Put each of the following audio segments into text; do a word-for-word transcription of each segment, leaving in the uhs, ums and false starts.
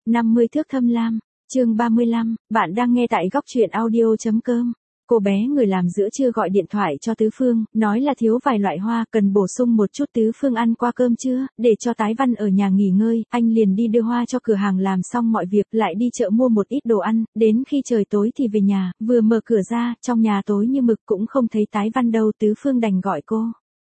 năm mươi thước thâm lam, chương ba mươi lăm, bạn đang nghe tại góc truyện audio.com. Cô bé người làm giữa trưa gọi điện thoại cho Tứ Phương, nói là thiếu vài loại hoa, cần bổ sung một chút. Tứ Phương ăn qua cơm trưa, để cho Tái Văn ở nhà nghỉ ngơi, anh liền đi đưa hoa cho cửa hàng làm xong mọi việc, lại đi chợ mua một ít đồ ăn, đến khi trời tối thì về nhà, vừa mở cửa ra, trong nhà tối như mực cũng không thấy Tái Văn đâu. Tứ Phương đành gọi cô.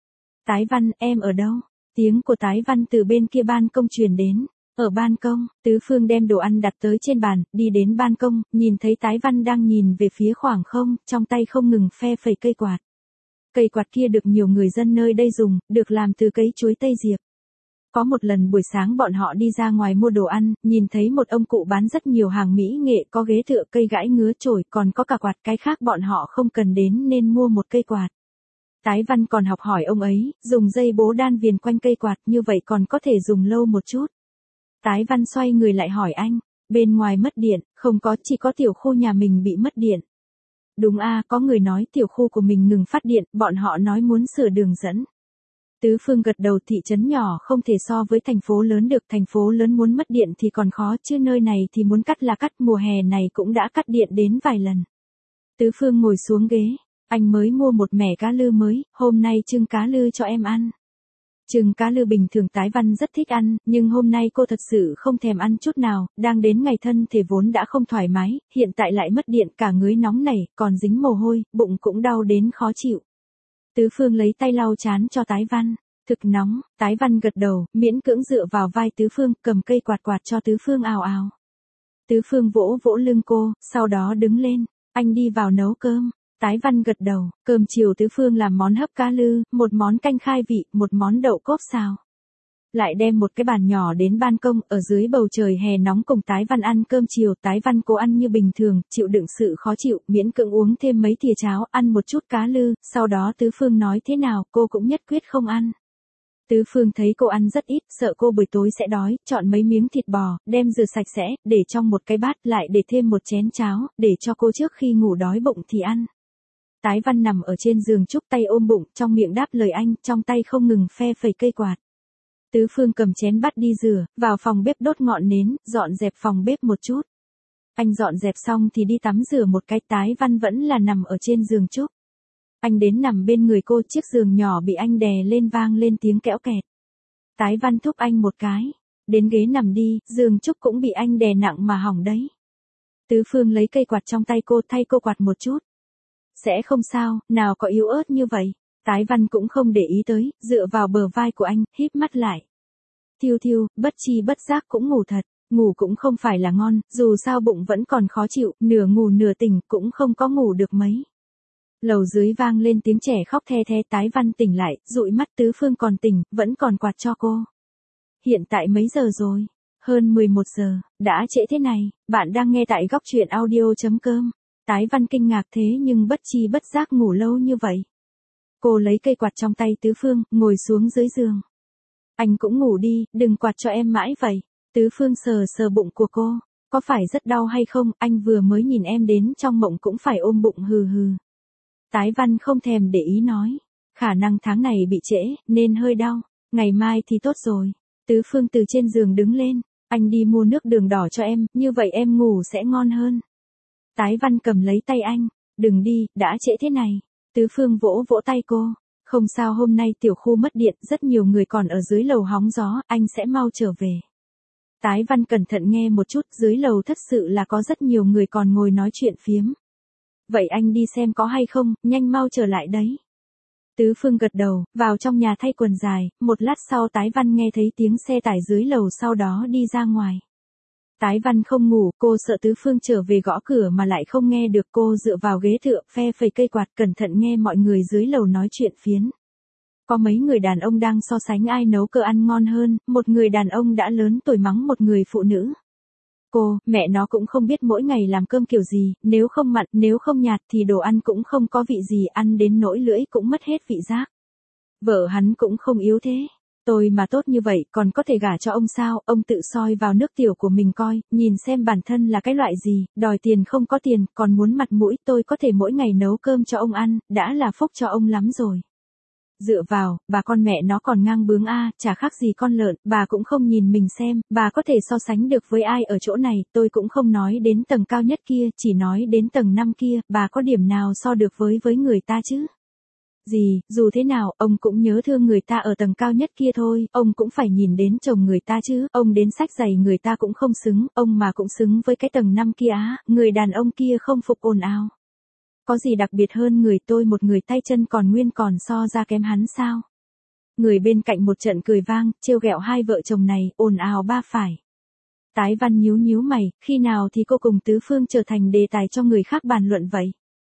Tái Văn, em ở đâu? Tiếng của Tái Văn từ bên kia ban công truyền đến. Ở ban công, Tứ Phương đem đồ ăn đặt tới trên bàn, đi đến ban công, nhìn thấy Tái Văn đang nhìn về phía khoảng không, trong tay không ngừng phe phẩy cây quạt. Cây quạt kia được nhiều người dân nơi đây dùng, được làm từ cây chuối Tây Diệp. Có một lần buổi sáng bọn họ đi ra ngoài mua đồ ăn, nhìn thấy một ông cụ bán rất nhiều hàng mỹ nghệ, có ghế tựa, cây gãi ngứa chổi, còn có cả quạt, cái khác bọn họ không cần đến nên mua một cây quạt. Tái Văn còn học hỏi ông ấy, dùng dây bố đan viền quanh cây quạt, như vậy còn có thể dùng lâu một chút. Tái Văn xoay người lại hỏi anh, bên ngoài mất điện, không có, chỉ có tiểu khu nhà mình bị mất điện. Đúng a, có người nói tiểu khu của mình ngừng phát điện, bọn họ nói muốn sửa đường dẫn. Tứ Phương gật đầu, thị trấn nhỏ không thể so với thành phố lớn được, thành phố lớn muốn mất điện thì còn khó, chứ nơi này thì muốn cắt là cắt, mùa hè này cũng đã cắt điện đến vài lần. Tứ Phương ngồi xuống ghế, anh mới mua một mẻ cá lư mới, hôm nay trưng cá lư cho em ăn. Trứng cá lư bình thường Tái Văn rất thích ăn, nhưng hôm nay cô thật sự không thèm ăn chút nào, đang đến ngày thân thể vốn đã không thoải mái, hiện tại lại mất điện, cả người nóng nảy, còn dính mồ hôi, bụng cũng đau đến khó chịu. Tứ Phương lấy tay lau chán cho Tái Văn, thực nóng. Tái Văn gật đầu, miễn cưỡng dựa vào vai Tứ Phương, cầm cây quạt quạt cho Tứ Phương ào ào. Tứ Phương vỗ vỗ lưng cô, sau đó đứng lên, anh đi vào nấu cơm. Tái Văn gật đầu, cơm chiều Tứ Phương làm món hấp cá lư, một món canh khai vị, một món đậu cốp xào. Lại đem một cái bàn nhỏ đến ban công, ở dưới bầu trời hè nóng cùng Tái Văn ăn cơm chiều. Tái Văn cố ăn như bình thường, chịu đựng sự khó chịu, miễn cưỡng uống thêm mấy thìa cháo, ăn một chút cá lư, sau đó Tứ Phương nói thế nào, cô cũng nhất quyết không ăn. Tứ Phương thấy cô ăn rất ít, sợ cô buổi tối sẽ đói, chọn mấy miếng thịt bò, đem rửa sạch sẽ, để trong một cái bát, lại để thêm một chén cháo, để cho cô trước khi ngủ đói bụng thì ăn. Tái Văn nằm ở trên giường chúc tay ôm bụng, trong miệng đáp lời anh, trong tay không ngừng phe phẩy cây quạt. Tứ Phương cầm chén bát đi rửa, vào phòng bếp đốt ngọn nến, dọn dẹp phòng bếp một chút. Anh dọn dẹp xong thì đi tắm rửa một cái. Tái Văn vẫn là nằm ở trên giường chúc. Anh đến nằm bên người cô, chiếc giường nhỏ bị anh đè lên vang lên tiếng kẽo kẹt. Tái Văn thúc anh một cái, đến ghế nằm đi, giường chúc cũng bị anh đè nặng mà hỏng đấy. Tứ Phương lấy cây quạt trong tay cô, thay cô quạt một chút. Sẽ không sao, nào có yếu ớt như vậy. Tái Văn cũng không để ý tới, dựa vào bờ vai của anh, híp mắt lại. Thiêu thiêu, bất chi bất giác cũng ngủ thật, ngủ cũng không phải là ngon, dù sao bụng vẫn còn khó chịu, nửa ngủ nửa tỉnh, cũng không có ngủ được mấy. Lầu dưới vang lên tiếng trẻ khóc the the. Tái Văn tỉnh lại, dụi mắt. Tứ Phương còn tỉnh, vẫn còn quạt cho cô. Hiện tại mấy giờ rồi? Hơn mười một giờ, đã trễ thế này. Bạn đang nghe tại góc truyện audio.com. Tái Văn kinh ngạc, thế nhưng bất chi bất giác ngủ lâu như vậy. Cô lấy cây quạt trong tay Tứ Phương, ngồi xuống dưới giường. Anh cũng ngủ đi, đừng quạt cho em mãi vậy. Tứ Phương sờ sờ bụng của cô, có phải rất đau hay không, anh vừa mới nhìn em đến trong mộng cũng phải ôm bụng hừ hừ. Tái Văn không thèm để ý nói, khả năng tháng này bị trễ, nên hơi đau, ngày mai thì tốt rồi. Tứ Phương từ trên giường đứng lên, anh đi mua nước đường đỏ cho em, như vậy em ngủ sẽ ngon hơn. Tái Văn cầm lấy tay anh, đừng đi, đã trễ thế này. Tứ Phương vỗ vỗ tay cô, không sao, hôm nay tiểu khu mất điện, rất nhiều người còn ở dưới lầu hóng gió, anh sẽ mau trở về. Tái Văn cẩn thận nghe một chút, dưới lầu thật sự là có rất nhiều người còn ngồi nói chuyện phiếm. Vậy anh đi xem có hay không, nhanh mau trở lại đấy. Tứ Phương gật đầu, vào trong nhà thay quần dài, một lát sau Tái Văn nghe thấy tiếng xe tải dưới lầu, sau đó đi ra ngoài. Tái Văn không ngủ, cô sợ Tứ Phương trở về gõ cửa mà lại không nghe được, cô dựa vào ghế tựa, phe phẩy cây quạt, cẩn thận nghe mọi người dưới lầu nói chuyện phiếm. Có mấy người đàn ông đang so sánh ai nấu cơm ăn ngon hơn, một người đàn ông đã lớn tuổi mắng một người phụ nữ. Cô, mẹ nó cũng không biết mỗi ngày làm cơm kiểu gì, nếu không mặn, nếu không nhạt thì đồ ăn cũng không có vị gì, ăn đến nỗi lưỡi cũng mất hết vị giác. Vợ hắn cũng không yếu thế. Tôi mà tốt như vậy còn có thể gả cho ông sao, ông tự soi vào nước tiểu của mình coi, nhìn xem bản thân là cái loại gì, đòi tiền không có tiền, còn muốn mặt mũi, tôi có thể mỗi ngày nấu cơm cho ông ăn, đã là phúc cho ông lắm rồi. Dựa vào, bà con mẹ nó còn ngang bướng a, chả khác gì con lợn, bà cũng không nhìn mình xem, bà có thể so sánh được với ai ở chỗ này, tôi cũng không nói đến tầng cao nhất kia, chỉ nói đến tầng năm kia, bà có điểm nào so được với với người ta chứ? Gì, dù thế nào, ông cũng nhớ thương người ta ở tầng cao nhất kia thôi, ông cũng phải nhìn đến chồng người ta chứ, ông đến sách giày người ta cũng không xứng, ông mà cũng xứng với cái tầng năm kia á, người đàn ông kia không phục ồn ào. Có gì đặc biệt hơn người tôi một người tay chân còn nguyên còn so ra kém hắn sao? Người bên cạnh một trận cười vang, trêu ghẹo hai vợ chồng này, ồn ào ba phải. Tái Văn nhíu nhíu mày, khi nào thì cô cùng Tứ Phương trở thành đề tài cho người khác bàn luận vậy?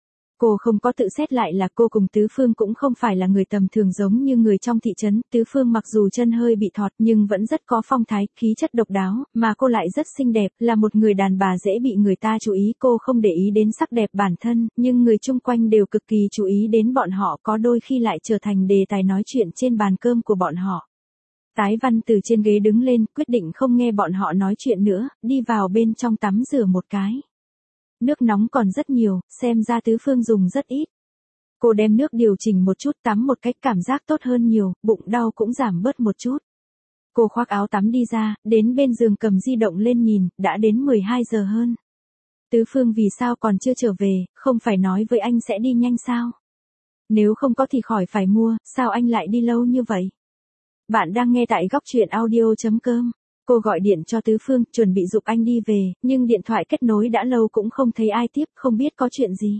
Cô không có tự xét lại là cô cùng Tứ Phương cũng không phải là người tầm thường giống như người trong thị trấn, Tứ Phương mặc dù chân hơi bị thọt nhưng vẫn rất có phong thái, khí chất độc đáo, mà cô lại rất xinh đẹp, là một người đàn bà dễ bị người ta chú ý, cô không để ý đến sắc đẹp bản thân, nhưng người chung quanh đều cực kỳ chú ý đến bọn họ, có đôi khi lại trở thành đề tài nói chuyện trên bàn cơm của bọn họ. Tái Văn từ trên ghế đứng lên, quyết định không nghe bọn họ nói chuyện nữa, đi vào bên trong tắm rửa một cái. Nước nóng còn rất nhiều, xem ra Tứ Phương dùng rất ít. Cô đem nước điều chỉnh một chút, tắm một cách cảm giác tốt hơn nhiều, bụng đau cũng giảm bớt một chút. Cô khoác áo tắm đi ra, đến bên giường cầm di động lên nhìn, đã đến mười hai giờ hơn. Tứ Phương vì sao còn chưa trở về, không phải nói với anh sẽ đi nhanh sao? Nếu không có thì khỏi phải mua, sao anh lại đi lâu như vậy? Bạn đang nghe tại góc truyện audio chấm com. Cô gọi điện cho Tứ Phương, chuẩn bị giục anh đi về, nhưng điện thoại kết nối đã lâu cũng không thấy ai tiếp, không biết có chuyện gì.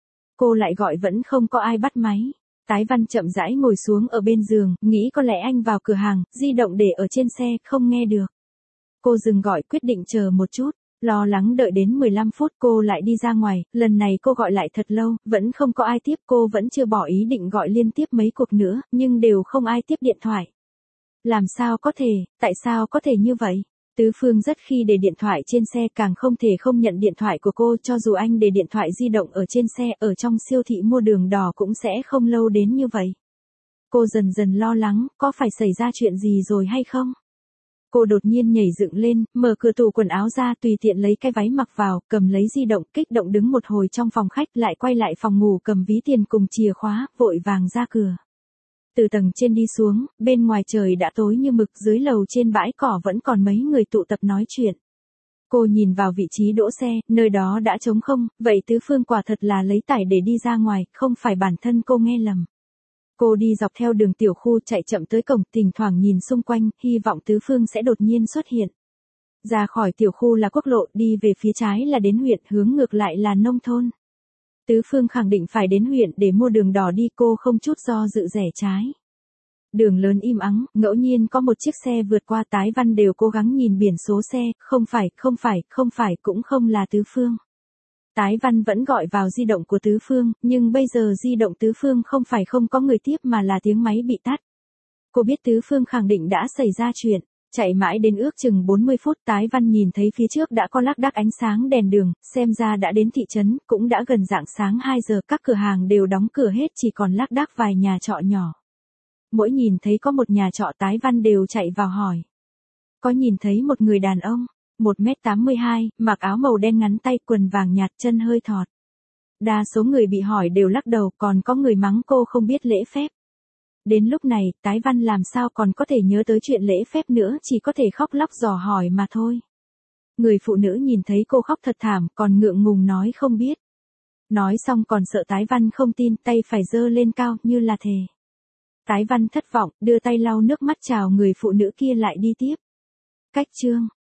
Cô lại gọi vẫn không có ai bắt máy. Tái Văn chậm rãi ngồi xuống ở bên giường, nghĩ có lẽ anh vào cửa hàng, di động để ở trên xe, không nghe được. Cô dừng gọi, quyết định chờ một chút, lo lắng đợi đến mười lăm phút cô lại đi ra ngoài, lần này cô gọi lại thật lâu, vẫn không có ai tiếp, cô vẫn chưa bỏ ý định gọi liên tiếp mấy cuộc nữa, nhưng đều không ai tiếp điện thoại. Làm sao có thể, tại sao có thể như vậy? Tứ Phương rất khi để điện thoại trên xe càng không thể không nhận điện thoại của cô, cho dù anh để điện thoại di động ở trên xe, ở trong siêu thị mua đường đỏ cũng sẽ không lâu đến như vậy. Cô dần dần lo lắng, có phải xảy ra chuyện gì rồi hay không? Cô đột nhiên nhảy dựng lên, mở cửa tủ quần áo ra, tùy tiện lấy cái váy mặc vào, cầm lấy di động, kích động đứng một hồi trong phòng khách, lại quay lại phòng ngủ cầm ví tiền cùng chìa khóa, vội vàng ra cửa. Từ tầng trên đi xuống, bên ngoài trời đã tối như mực, dưới lầu trên bãi cỏ vẫn còn mấy người tụ tập nói chuyện. Cô nhìn vào vị trí đỗ xe, nơi đó đã trống không, vậy Tứ Phương quả thật là lấy tải để đi ra ngoài, không phải bản thân cô nghe lầm. Cô đi dọc theo đường tiểu khu chạy chậm tới cổng, thỉnh thoảng nhìn xung quanh, hy vọng Tứ Phương sẽ đột nhiên xuất hiện. Ra khỏi tiểu khu là quốc lộ, đi về phía trái là đến huyện, hướng ngược lại là nông thôn. Tứ Phương khẳng định phải đến huyện để mua đường đỏ đi, cô không chút do dự rẽ trái. Đường lớn im ắng, ngẫu nhiên có một chiếc xe vượt qua. Tái Văn đều cố gắng nhìn biển số xe, không phải, không phải, không phải, cũng không là Tứ Phương. Tái Văn vẫn gọi vào di động của Tứ Phương, nhưng bây giờ di động Tứ Phương không phải không có người tiếp mà là tiếng máy bị tắt. Cô biết Tứ Phương khẳng định đã xảy ra chuyện. Chạy mãi đến ước chừng bốn mươi phút, Tái Văn nhìn thấy phía trước đã có lác đác ánh sáng đèn đường, xem ra đã đến thị trấn, cũng đã gần rạng sáng hai giờ, các cửa hàng đều đóng cửa hết, chỉ còn lác đác vài nhà trọ nhỏ. Mỗi nhìn thấy có một nhà trọ, Tái Văn đều chạy vào hỏi. Có nhìn thấy một người đàn ông, một mét tám mươi hai, mặc áo màu đen ngắn tay, quần vàng nhạt, chân hơi thọt. Đa số người bị hỏi đều lắc đầu, còn có người mắng cô không biết lễ phép. Đến lúc này, Tái Văn làm sao còn có thể nhớ tới chuyện lễ phép nữa, chỉ có thể khóc lóc dò hỏi mà thôi. Người phụ nữ nhìn thấy cô khóc thật thảm, còn ngượng ngùng nói không biết. Nói xong còn sợ Tái Văn không tin, tay phải giơ lên cao, như là thề. Tái Văn thất vọng, đưa tay lau nước mắt chào người phụ nữ kia lại đi tiếp. Cách chương